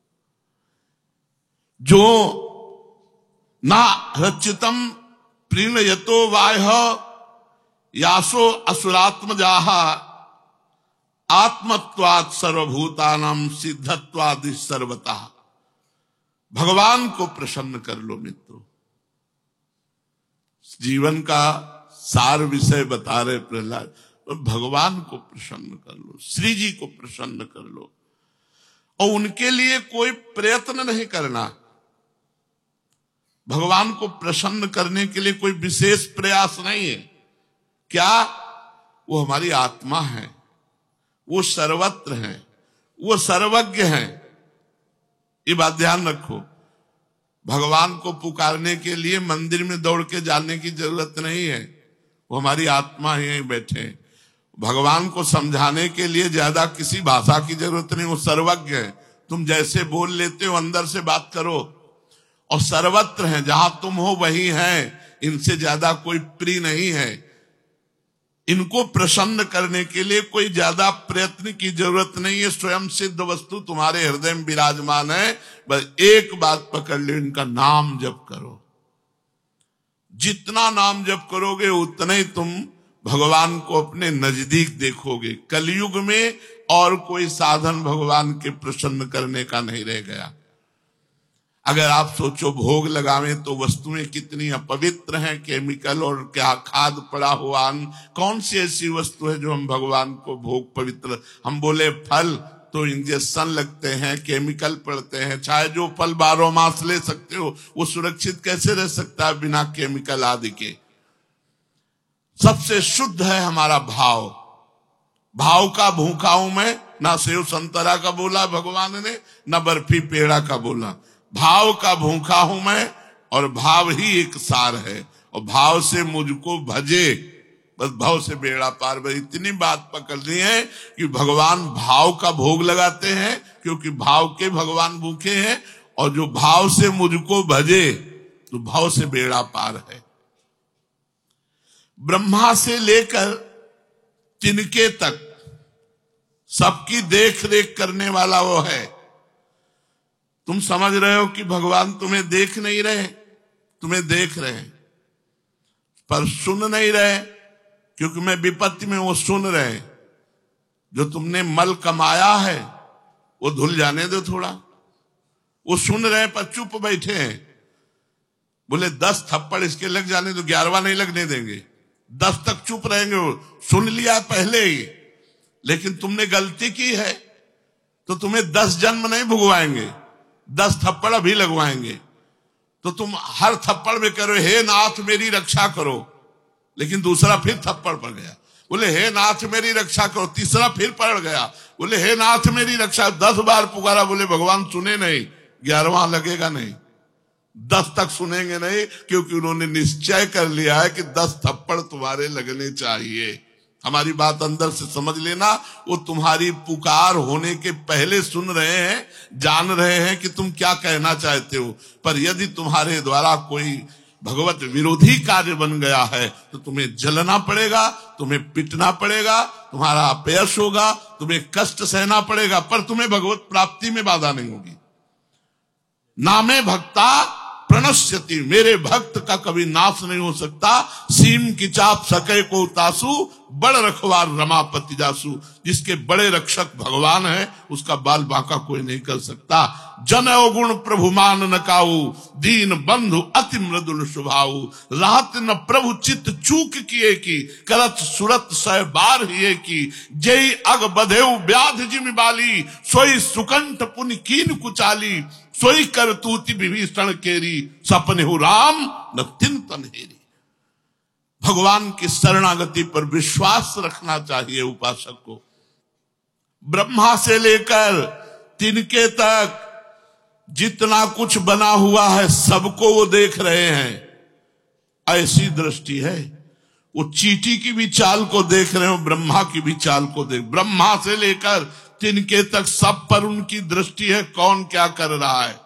जो ना रचितम प्रीणयतो वाह यासो असुरात्मजाहा आत्मत्वात् सर्वभूतानां सिद्धत्वादि सर्वतः। भगवान को प्रसन्न कर लो मित्रों। जीवन का सार विषय बता रहे प्रहलाद, भगवान को प्रसन्न कर लो, श्री जी को प्रसन्न कर लो, और उनके लिए कोई प्रयत्न नहीं करना। भगवान को प्रसन्न करने के लिए कोई विशेष प्रयास नहीं है। क्या? वो हमारी आत्मा है, वो सर्वत्र है, वो सर्वज्ञ है। ये बात ध्यान रखो। भगवान को पुकारने के लिए मंदिर में दौड़ के जाने की जरूरत नहीं है, वो हमारी आत्मा ही यहीं बैठे। भगवान को समझाने के लिए ज्यादा किसी भाषा की जरूरत नहीं, वो सर्वज्ञ है। तुम जैसे बोल लेते हो अंदर से बात करो, और सर्वत्र है, जहां तुम हो वही है। इनसे ज्यादा कोई प्रिय नहीं है। इनको प्रसन्न करने के लिए कोई ज्यादा प्रयत्न की जरूरत नहीं है। स्वयं सिद्ध वस्तु तुम्हारे हृदय में विराजमान है। बस एक बात पकड़ लो, इनका नाम जप करो। जितना नाम जप करोगे उतना ही तुम भगवान को अपने नजदीक देखोगे। कलयुग में और कोई साधन भगवान के प्रसन्न करने का नहीं रह गया। अगर आप सोचो भोग लगावें तो वस्तुएं कितनी अपवित्र हैं, केमिकल और क्या खाद पड़ा हुआ अन्न। कौन सी ऐसी वस्तु है जो हम भगवान को भोग पवित्र, हम बोले फल तो इंजेक्शन लगते हैं, केमिकल पड़ते हैं। चाहे जो फल बारह मास ले सकते हो, वो सुरक्षित कैसे रह सकता है बिना केमिकल आदि के। सबसे शुद्ध है हमारा भाव। भाव का भूखा हूं मैं, ना सेव संतरा का बोला भगवान ने, ना बर्फी पेड़ा का बोला। भाव का भूखा हूं मैं, और भाव ही एक सार है। और भाव से मुझको भजे, बस भाव से बेड़ा पार। बस इतनी बात पकड़नी है कि भगवान भाव का भोग लगाते हैं, क्योंकि भाव के भगवान भूखे हैं। और जो भाव से मुझको भजे तो भाव से बेड़ा पार है। ब्रह्मा से लेकर तिनके तक सबकी देख रेख करने वाला वो है। तुम समझ रहे हो कि भगवान तुम्हें देख नहीं रहे, तुम्हें देख रहे पर सुन नहीं रहे, क्योंकि मैं विपत्ति में वो सुन रहे। जो तुमने मल कमाया है वो धुल जाने दो थोड़ा। वो सुन रहे पर चुप बैठे हैं। बोले दस थप्पड़ इसके लग जाने दो, ग्यारहवां नहीं लगने देंगे। दस तक चुप रहेंगे। वो सुन लिया पहले ही, लेकिन तुमने गलती की है तो तुम्हें दस जन्म नहीं भुगवाएंगे, दस थप्पड़ अभी लगवाएंगे। तो तुम हर थप्पड़ में करो हे नाथ मेरी रक्षा करो, लेकिन दूसरा फिर थप्पड़ पड़ गया। बोले हे नाथ मेरी रक्षा करो, तीसरा फिर पड़ गया। बोले हे नाथ मेरी रक्षा, दस बार पुकारा। बोले भगवान सुने नहीं, ग्यारहवां लगेगा नहीं, दस तक सुनेंगे नहीं, क्योंकि उन्होंने निश्चय कर लिया है कि दस थप्पड़ तुम्हारे लगने चाहिए। हमारी बात अंदर से समझ लेना। वो तुम्हारी पुकार होने के पहले सुन रहे हैं, जान रहे हैं कि तुम क्या कहना चाहते हो। पर यदि तुम्हारे द्वारा कोई भगवत विरोधी कार्य बन गया है तो तुम्हें जलना पड़ेगा, तुम्हें पिटना पड़ेगा, तुम्हारा अपयश होगा, तुम्हें कष्ट सहना पड़ेगा, पर तुम्हें भगवत प्राप्ति में बाधा नहीं होगी। नामे भक्ता प्रणश्यति, मेरे भक्त का कभी नाश नहीं हो सकता। सीम की चाप सके को तासु, बड़ रखवार रमापति जासु। जिसके बड़े रक्षक भगवान है उसका बाल बांका कोई नहीं कर सकता। जन अवगुण प्रभु मान न काऊ, दीन बंधु अति मृदुल स्वभाऊ। राहत न प्रभु चित्त चूक किए की, करत सुरत सह बार हिए की। जय अग बधेउ व्याध जिमि बाली, सोई सुकंठ पुनि कीन कुचाली। सोई कर तूति विभीषण केरी, सपने हो राम न तिन तन हेरी। भगवान की शरणागति पर विश्वास रखना चाहिए उपासक को। ब्रह्मा से लेकर तिनके तक जितना कुछ बना हुआ है सबको वो देख रहे हैं। ऐसी दृष्टि है, वो चींटी की भी चाल को देख रहे हो, ब्रह्मा की भी चाल को देख। ब्रह्मा से लेकर तिनके तक सब पर उनकी दृष्टि है, कौन क्या कर रहा है।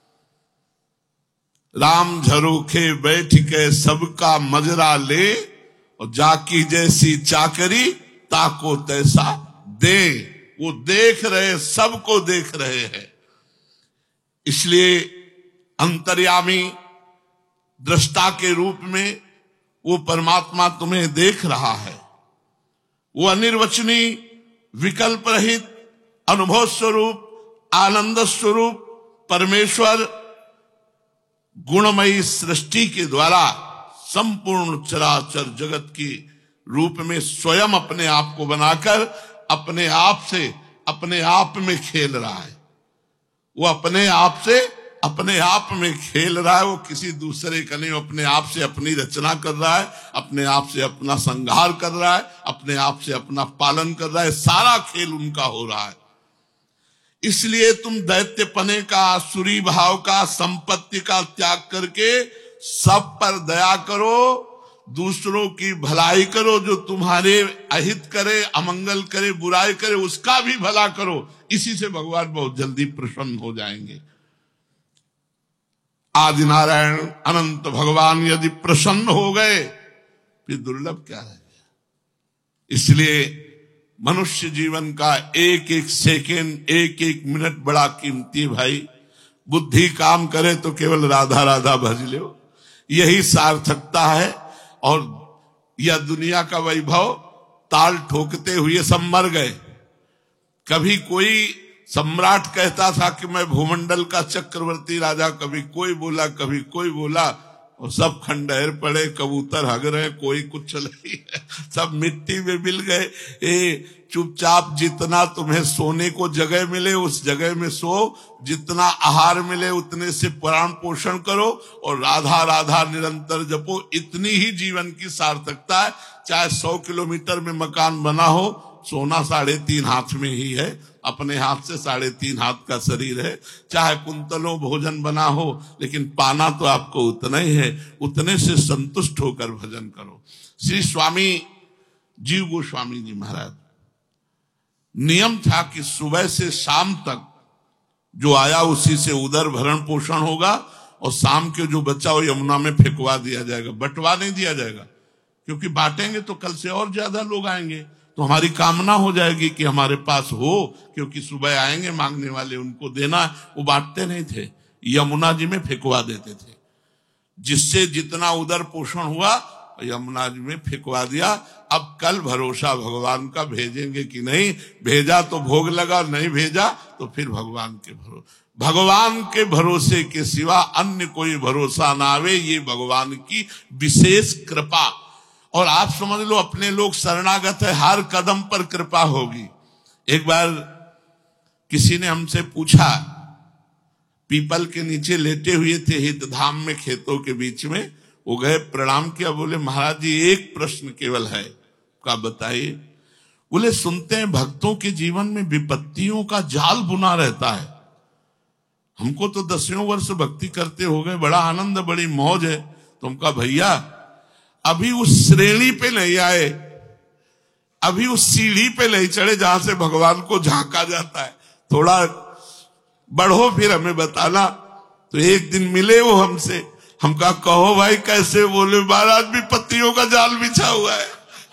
राम झरोखे बैठ के सबका मजरा ले, और जाकी जैसी चाकरी ताको तैसा दे। वो देख रहे, सबको देख रहे हैं। इसलिए अंतर्यामी दृष्टा के रूप में वो परमात्मा तुम्हें देख रहा है। वो अनिर्वचनीय, विकल्प रहित, अनुभव स्वरूप, आनंद स्वरूप परमेश्वर गुणमयी सृष्टि के द्वारा संपूर्ण चराचर जगत की रूप में स्वयं अपने आप को बनाकर अपने आप से अपने आप में खेल रहा है। वो अपने आप से अपने आप में खेल रहा है, वो किसी दूसरे का नहीं। अपने आप से अपनी रचना कर रहा है, अपने आप से अपना संहार कर रहा है, अपने आप से अपना पालन कर रहा है। सारा खेल उनका हो रहा है। इसलिए तुम दैत्यपने का, आसुरी भाव का, संपत्ति का त्याग करके सब पर दया करो, दूसरों की भलाई करो। जो तुम्हारे अहित करे, अमंगल करे, बुराई करे, उसका भी भला करो। इसी से भगवान बहुत जल्दी प्रसन्न हो जाएंगे। आदि नारायण अनंत भगवान यदि प्रसन्न हो गए फिर दुर्लभ क्या है। इसलिए मनुष्य जीवन का एक एक सेकेंड, एक एक मिनट बड़ा कीमती है भाई। बुद्धि काम करे तो केवल राधा राधा भज लो, यही सार्थकता है। और यह दुनिया का वैभव ताल ठोकते हुए सब मर गए। कभी कोई सम्राट कहता था कि मैं भूमंडल का चक्रवर्ती राजा, कभी कोई बोला, कभी कोई बोला, और सब खंडहर पड़े, कबूतर हग रहे, कोई कुछ नहीं है, सब मिट्टी में मिल गए। ए चुपचाप जितना तुम्हें सोने को जगह मिले उस जगह में सो, जितना आहार मिले उतने से प्राण पोषण करो, और राधा राधा निरंतर जपो। इतनी ही जीवन की सार्थकता है। चाहे सौ किलोमीटर में मकान बना हो, सोना साढ़े तीन हाथ में ही है, अपने हाथ से साढ़े तीन हाथ का शरीर है। चाहे कुंतलों भोजन बना हो, लेकिन पाना तो आपको उतना ही है। उतने से संतुष्ट होकर भजन करो। श्री स्वामी जीव गोस्वामी जी महाराज, नियम था कि सुबह से शाम तक जो आया उसी से उदर भरण पोषण होगा, और शाम के जो बचा हो यमुना में फेंकवा दिया जाएगा, बंटवा नहीं दिया जाएगा। क्योंकि बांटेंगे तो कल से और ज्यादा लोग आएंगे, तो हमारी कामना हो जाएगी कि हमारे पास हो, क्योंकि सुबह आएंगे मांगने वाले, उनको देना। वो बांटते नहीं थे, यमुना जी में फेंकवा देते थे। जिससे जितना उदर पोषण हुआ यमुना जी में फेंकवा दिया। अब कल भरोसा भगवान का, भेजेंगे कि नहीं। भेजा तो भोग लगा, नहीं भेजा तो फिर भगवान के भरोसे। भगवान के भरोसे के सिवा अन्य कोई भरोसा ना आवे, ये भगवान की विशेष कृपा। और आप समझ लो, अपने लोग शरणागत है, हर कदम पर कृपा होगी। एक बार किसी ने हमसे पूछा, पीपल के नीचे लेटे हुए थे हितधाम में, खेतों के बीच में, वो गए, प्रणाम किया, बोले महाराज जी एक प्रश्न केवल है, का बताइए। बोले सुनते हैं भक्तों के जीवन में विपत्तियों का जाल बुना रहता है। हमको तो दसियों वर्ष भक्ति करते हो गए, बड़ा आनंद, बड़ी मौज है। तुमका भैया अभी उस श्रेणी पे नहीं आए, अभी उस सीढ़ी पे नहीं चढ़े जहां से भगवान को झांका जाता है। थोड़ा बढ़ो फिर हमें बताना। तो एक दिन मिले वो हमसे, हम कहा कहो भाई कैसे। बोले महाराज भी पत्तियों का जाल बिछा हुआ है।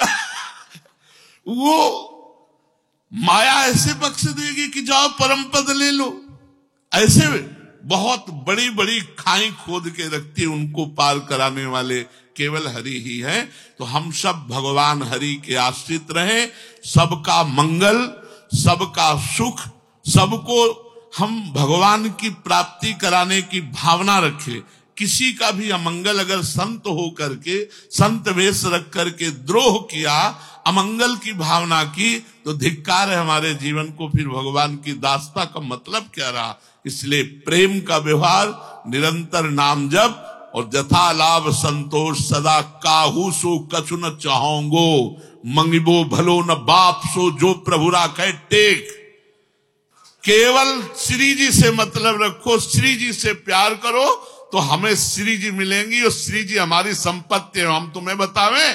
वो माया ऐसे बख्श देगी कि जाओ परम पद ले लो, ऐसे बहुत बड़ी बड़ी खाई खोद के रखती, उनको पार कराने वाले केवल हरि ही हैं। तो हम सब भगवान हरि के आश्रित रहें, सबका मंगल, सबका सुख, सबको हम भगवान की प्राप्ति कराने की भावना रखें। किसी का भी अमंगल अगर संत हो करके, संत वेश रख करके द्रोह किया, अमंगल की भावना की, तो धिक्कार है हमारे जीवन को, फिर भगवान की दासता का मतलब क्या रहा। इसलिए प्रेम का व्यवहार, निरंतर नाम जप और यथा लाभ संतोष सदा, काहू सो कछु न चाहोंगो, मंगिबो भलो न बाप सो जो प्रभु राखे टेक। केवल श्री जी से मतलब रखो, श्री जी से प्यार करो तो हमें श्री जी मिलेंगी और श्री जी हमारी संपत्ति है। हम तुम्हें बतावें,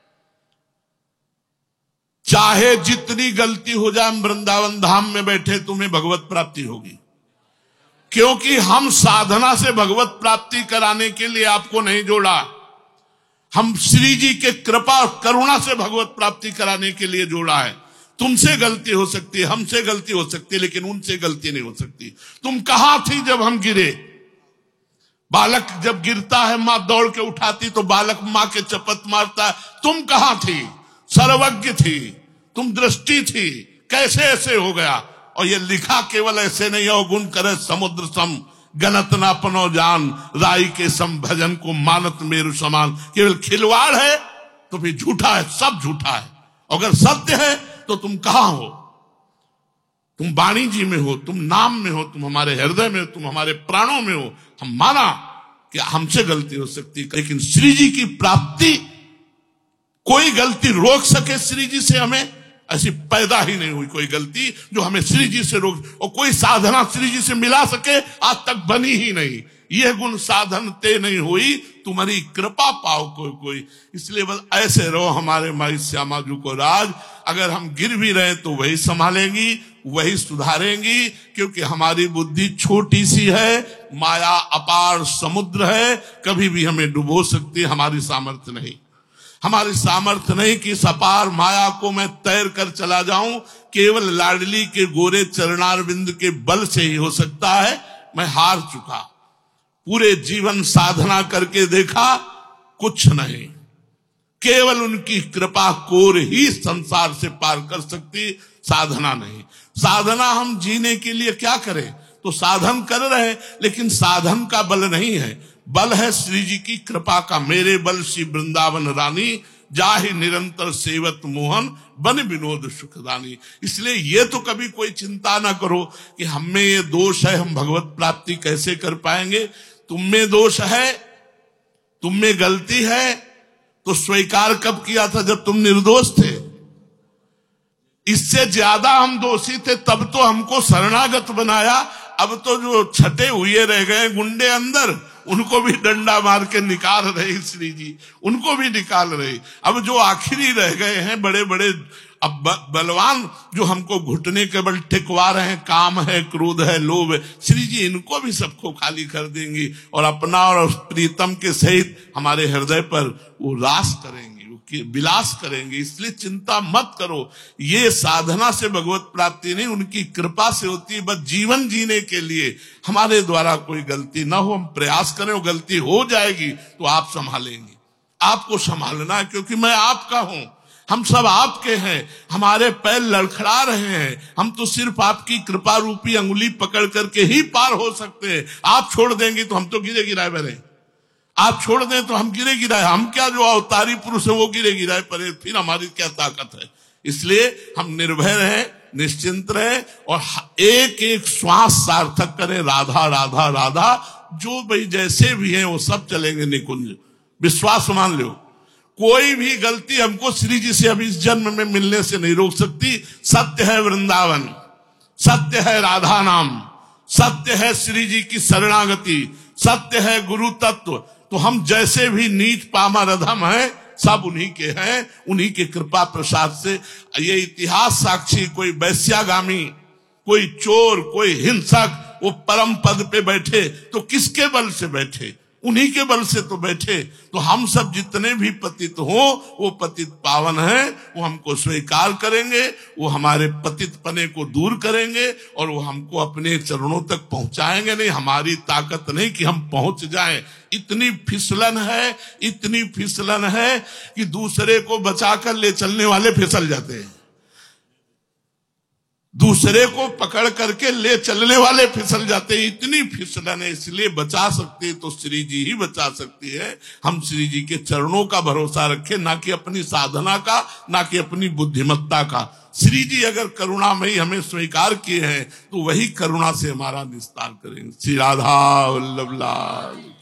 चाहे जितनी गलती हो जाए, हम वृंदावन धाम में बैठे तुम्हें भगवत प्राप्ति होगी, क्योंकि हम साधना से भगवत प्राप्ति कराने के लिए आपको नहीं जोड़ा, हम श्री जी के कृपा करुणा से भगवत प्राप्ति कराने के लिए जोड़ा है। तुमसे गलती हो सकती है, हमसे गलती हो सकती है, लेकिन उनसे गलती नहीं हो सकती। तुम कहां थी जब हम गिरे? बालक जब गिरता है मां दौड़ के उठाती, तो बालक मां के चपत मारता है। तुम कहां थी? सर्वज्ञ थी, तुम दृष्टि थी, कैसे ऐसे हो गया? और ये लिखा केवल ऐसे नहीं हो, गुण करे समुद्र सम, गणत ना पनो जान, राई के सम भजन को मानत मेरु समान। केवल खिलवाड़ है तो फिर झूठा है, सब झूठा है। अगर सत्य है तो तुम कहां हो? तुम वाणी जी में हो, तुम नाम में हो, तुम हमारे हृदय में हो, तुम हमारे प्राणों में हो। हम माना कि हमसे गलती हो सकती, लेकिन श्री जी की प्राप्ति कोई गलती रोक सके श्री जी से? हमें ऐसी पैदा ही नहीं हुई कोई गलती जो हमें श्री जी से रोक, और कोई साधना श्री जी से मिला सके आज तक बनी ही नहीं। यह गुण साधन ते नहीं हुई, तुम्हारी कृपा पाओ कोई कोई। इसलिए बस ऐसे रहो हमारे माई श्यामा जी को राज। अगर हम गिर भी रहे तो वही संभालेंगी, वही सुधारेंगी, क्योंकि हमारी बुद्धि छोटी सी है, माया अपार समुद्र है, कभी भी हमें डुबो सकती है। हमारी सामर्थ्य नहीं, हमारी सामर्थ्य नहीं कि इस अपार माया को मैं तैर कर चला जाऊं। केवल लाडली के गोरे चरणारविंद के बल से ही हो सकता है। मैं हार चुका, पूरे जीवन साधना करके देखा, कुछ नहीं। केवल उनकी कृपा कोर ही संसार से पार कर सकती, साधना नहीं। साधना हम जीने के लिए क्या करें? तो साधन कर रहे, लेकिन साधन का बल नहीं है, बल है श्री जी की कृपा का। मेरे बल श्री वृंदावन रानी, जाहि निरंतर सेवत मोहन, बन विनोद सुखदानी। इसलिए ये तो कभी कोई चिंता ना करो कि हम में ये दोष है, हम भगवत प्राप्ति कैसे कर पाएंगे। तुम में दोष है, तुम में गलती है, तो स्वीकार कब किया था? जब तुम निर्दोष थे। इससे ज्यादा हम दोषी थे, तब तो हमको शरणागत बनाया। अब तो जो छटे हुए रह गए गुंडे अंदर, उनको भी डंडा मार के निकाल रहे श्री जी, उनको भी निकाल रहे। अब जो आखिरी रह गए हैं बड़े बड़े अब बलवान, जो हमको घुटने के बल टिकवा रहे हैं, काम है, क्रोध है, लोभ है, श्री जी इनको भी सबको खाली कर देंगी और अपना और प्रीतम के सहित हमारे हृदय पर वो रास करेंगे, विलास करेंगे। इसलिए चिंता मत करो। ये साधना से भगवत प्राप्ति नहीं, उनकी कृपा से होती है। बस जीवन जीने के लिए हमारे द्वारा कोई गलती ना हो, हम प्रयास करें। वो गलती हो जाएगी तो आप संभालेंगे, आपको संभालना है, क्योंकि मैं आपका हूं, हम सब आपके हैं। हमारे पैर लड़खड़ा रहे हैं, हम तो सिर्फ आपकी कृपा रूपी अंगुली पकड़ करके ही पार हो सकते हैं। आप छोड़ देंगे तो हम तो गिरे गिराए बने, आप छोड़ दें तो हम गिरे गिराए, हम क्या जो अवतारी पुरुष है वो गिरे गिराए पड़े, फिर हमारी क्या ताकत है। इसलिए हम निर्भय रहे, निश्चिंत रहे और एक एक श्वास सार्थक करें, राधा राधा राधा। जो भाई जैसे भी हैं वो सब चलेंगे निकुंज, विश्वास मान लो। कोई भी गलती हमको श्री जी से अभी इस जन्म में मिलने से नहीं रोक सकती। सत्य है वृंदावन, सत्य है राधा नाम, सत्य है श्री जी की शरणागति, सत्य है गुरु तत्व। तो हम जैसे भी नीच पामर अधम हैं, सब उन्हीं के हैं, उन्हीं के कृपा प्रसाद से। ये इतिहास साक्षी, कोई वैश्यागामी, कोई चोर, कोई हिंसक वो परम पद पे बैठे तो किसके बल से बैठे? उन्हीं के बल से तो बैठे। तो हम सब जितने भी पतित हो वो पतित पावन है, वो हमको स्वीकार करेंगे, वो हमारे पतित पने को दूर करेंगे और वो हमको अपने चरणों तक पहुंचाएंगे। नहीं, हमारी ताकत नहीं कि हम पहुंच जाएं। इतनी फिसलन है, इतनी फिसलन है कि दूसरे को बचाकर ले चलने वाले फिसल जाते हैं, दूसरे को पकड़ करके ले चलने वाले फिसल जाते हैं। इतनी फिसलन है, इसलिए बचा सकते तो श्री जी ही बचा सकती है। हम श्री जी के चरणों का भरोसा रखें, ना कि अपनी साधना का, ना कि अपनी बुद्धिमत्ता का। श्री जी अगर करुणामयी हमें स्वीकार किए हैं तो वही करुणा से हमारा निस्तार करेंगे। श्री राधा वल्लभ लाल।